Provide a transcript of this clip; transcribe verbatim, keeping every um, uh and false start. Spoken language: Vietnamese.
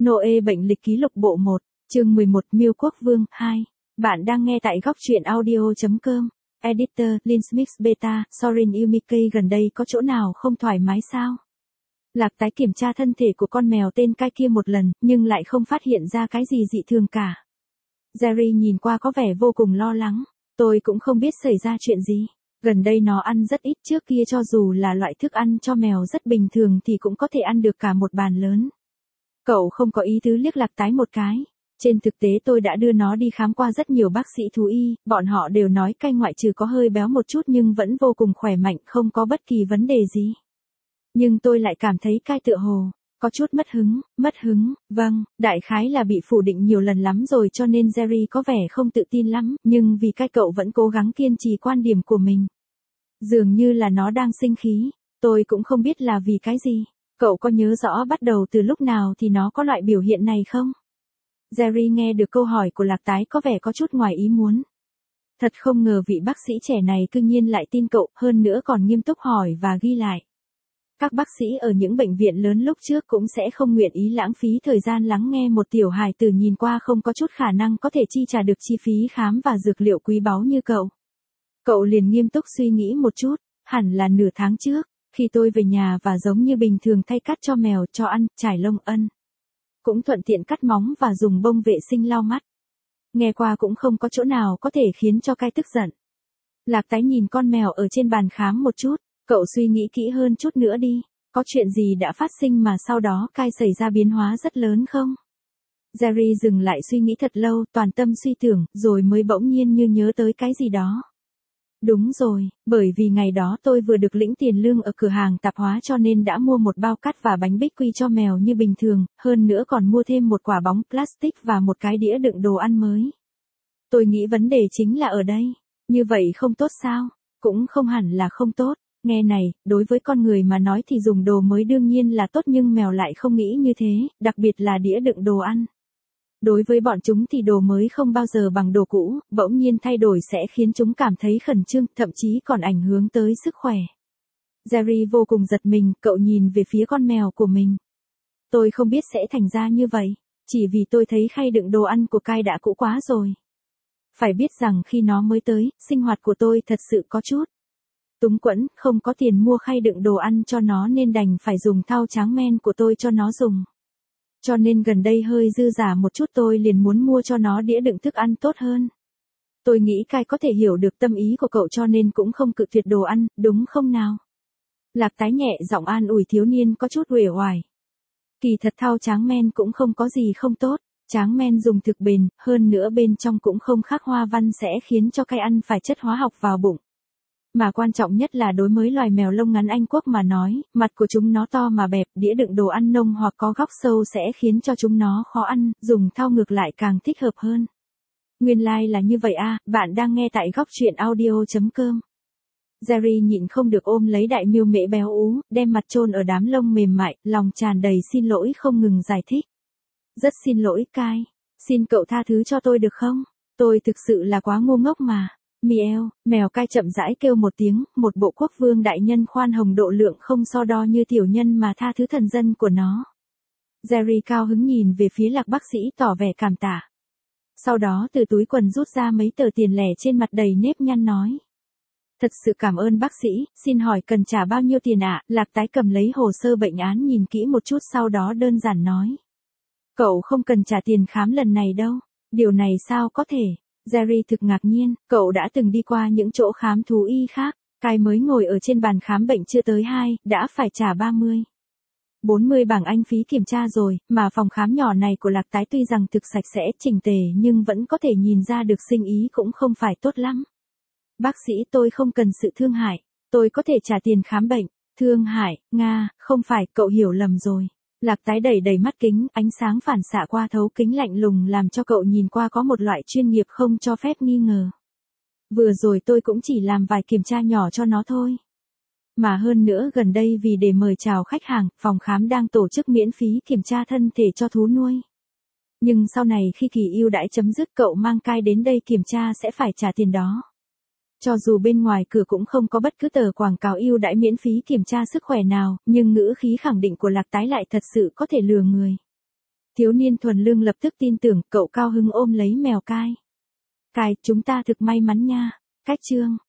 Noe bệnh lịch ký lục bộ một, chương mười một Miêu Quốc Vương hai. Bạn đang nghe tại góc truyện audio chấm com. Editor, Linsmix Beta, Sorin Yumiki gần đây có chỗ nào không thoải mái sao? Lạc tái kiểm tra thân thể của con mèo tên Kai kia một lần, nhưng lại không phát hiện ra cái gì dị thường cả. Jerry nhìn qua có vẻ vô cùng lo lắng. Tôi cũng không biết xảy ra chuyện gì. Gần đây nó ăn rất ít, trước kia cho dù là loại thức ăn cho mèo rất bình thường thì cũng có thể ăn được cả một bàn lớn. Cậu không có ý tứ liếc Lạc tái một cái. Trên thực tế tôi đã đưa nó đi khám qua rất nhiều bác sĩ thú y, bọn họ đều nói Kai ngoại trừ có hơi béo một chút nhưng vẫn vô cùng khỏe mạnh, không có bất kỳ vấn đề gì. Nhưng tôi lại cảm thấy Kai tựa hồ có chút mất hứng, mất hứng, vâng, đại khái là bị phủ định nhiều lần lắm rồi cho nên Jerry có vẻ không tự tin lắm, nhưng vì Kai cậu vẫn cố gắng kiên trì quan điểm của mình. Dường như là nó đang sinh khí, tôi cũng không biết là vì cái gì. Cậu có nhớ rõ bắt đầu từ lúc nào thì nó có loại biểu hiện này không? Jerry nghe được câu hỏi của Lạc tái có vẻ có chút ngoài ý muốn. Thật không ngờ vị bác sĩ trẻ này cư nhiên lại tin cậu, hơn nữa còn nghiêm túc hỏi và ghi lại. Các bác sĩ ở những bệnh viện lớn lúc trước cũng sẽ không nguyện ý lãng phí thời gian lắng nghe một tiểu hài tử nhìn qua không có chút khả năng có thể chi trả được chi phí khám và dược liệu quý báu như cậu. Cậu liền nghiêm túc suy nghĩ một chút, hẳn là nửa tháng trước, khi tôi về nhà và giống như bình thường thay cắt cho mèo, cho ăn, trải lông ân. Cũng thuận tiện cắt móng và dùng bông vệ sinh lau mắt. Nghe qua cũng không có chỗ nào có thể khiến cho Kai tức giận. Lạc tái nhìn con mèo ở trên bàn khám một chút. Cậu suy nghĩ kỹ hơn chút nữa đi, có chuyện gì đã phát sinh mà sau đó Kai xảy ra biến hóa rất lớn không? Jerry dừng lại suy nghĩ thật lâu, toàn tâm suy tưởng, rồi mới bỗng nhiên như nhớ tới cái gì đó. Đúng rồi, bởi vì ngày đó tôi vừa được lĩnh tiền lương ở cửa hàng tạp hóa cho nên đã mua một bao cát và bánh bích quy cho mèo như bình thường, hơn nữa còn mua thêm một quả bóng plastic và một cái đĩa đựng đồ ăn mới. Tôi nghĩ vấn đề chính là ở đây, như vậy không tốt sao? Cũng không hẳn là không tốt. Nghe này, đối với con người mà nói thì dùng đồ mới đương nhiên là tốt nhưng mèo lại không nghĩ như thế, đặc biệt là đĩa đựng đồ ăn. Đối với bọn chúng thì đồ mới không bao giờ bằng đồ cũ, bỗng nhiên thay đổi sẽ khiến chúng cảm thấy khẩn trương, thậm chí còn ảnh hưởng tới sức khỏe. Jerry vô cùng giật mình, cậu nhìn về phía con mèo của mình. Tôi không biết sẽ thành ra như vậy, chỉ vì tôi thấy khay đựng đồ ăn của Kai đã cũ quá rồi. Phải biết rằng khi nó mới tới, sinh hoạt của tôi thật sự có chút túng quẫn, không có tiền mua khay đựng đồ ăn cho nó nên đành phải dùng thau tráng men của tôi cho nó dùng. Cho nên gần đây hơi dư giả một chút tôi liền muốn mua cho nó đĩa đựng thức ăn tốt hơn. Tôi nghĩ Kai có thể hiểu được tâm ý của cậu cho nên cũng không cự tuyệt đồ ăn, đúng không nào? Lạc tái nhẹ giọng an ủi thiếu niên có chút uể oải. Kỳ thật thau tráng men cũng không có gì không tốt, tráng men dùng thực bền, hơn nữa bên trong cũng không khắc hoa văn sẽ khiến cho Kai ăn phải chất hóa học vào bụng. Mà quan trọng nhất là đối với loài mèo lông ngắn Anh Quốc mà nói, mặt của chúng nó to mà bẹp, đĩa đựng đồ ăn nông hoặc có góc sâu sẽ khiến cho chúng nó khó ăn, dùng thau ngược lại càng thích hợp hơn. Nguyên lai like là như vậy à, bạn đang nghe tại góc truyện audio chấm com. Jerry nhịn không được ôm lấy đại miêu mễ béo ú, đem mặt chôn ở đám lông mềm mại, lòng tràn đầy xin lỗi không ngừng giải thích. Rất xin lỗi Kai, xin cậu tha thứ cho tôi được không? Tôi thực sự là quá ngu ngốc mà. Miêu, mèo Kai chậm rãi kêu một tiếng, một bộ quốc vương đại nhân khoan hồng độ lượng không so đo như tiểu nhân mà tha thứ thần dân của nó. Jerry cao hứng nhìn về phía Lạc bác sĩ tỏ vẻ cảm tạ. Sau đó từ túi quần rút ra mấy tờ tiền lẻ trên mặt đầy nếp nhăn nói. Thật sự cảm ơn bác sĩ, xin hỏi cần trả bao nhiêu tiền ạ? À? Lạc tái cầm lấy hồ sơ bệnh án nhìn kỹ một chút sau đó đơn giản nói. Cậu không cần trả tiền khám lần này đâu, điều này sao có thể? Jerry thực ngạc nhiên, cậu đã từng đi qua những chỗ khám thú y khác, Kai mới ngồi ở trên bàn khám bệnh chưa tới hai, đã phải trả ba mươi, bốn mươi bảng Anh phí kiểm tra rồi, mà phòng khám nhỏ này của Lạc tái tuy rằng thực sạch sẽ, chỉnh tề nhưng vẫn có thể nhìn ra được sinh ý cũng không phải tốt lắm. Bác sĩ tôi không cần sự thương hại, tôi có thể trả tiền khám bệnh, thương hại, Nga, không phải, cậu hiểu lầm rồi. Lạc tái đẩy đầy mắt kính, ánh sáng phản xạ qua thấu kính lạnh lùng làm cho cậu nhìn qua có một loại chuyên nghiệp không cho phép nghi ngờ. Vừa rồi tôi cũng chỉ làm vài kiểm tra nhỏ cho nó thôi. Mà hơn nữa gần đây vì để mời chào khách hàng, phòng khám đang tổ chức miễn phí kiểm tra thân thể cho thú nuôi. Nhưng sau này khi kỳ ưu đãi chấm dứt cậu mang Kai đến đây kiểm tra sẽ phải trả tiền đó. Cho dù bên ngoài cửa cũng không có bất cứ tờ quảng cáo ưu đãi miễn phí kiểm tra sức khỏe nào, nhưng ngữ khí khẳng định của Lạc tái lại thật sự có thể lừa người. Thiếu niên thuần lương lập tức tin tưởng, cậu cao hứng ôm lấy mèo cai. Cai, chúng ta thực may mắn nha. Cách chương.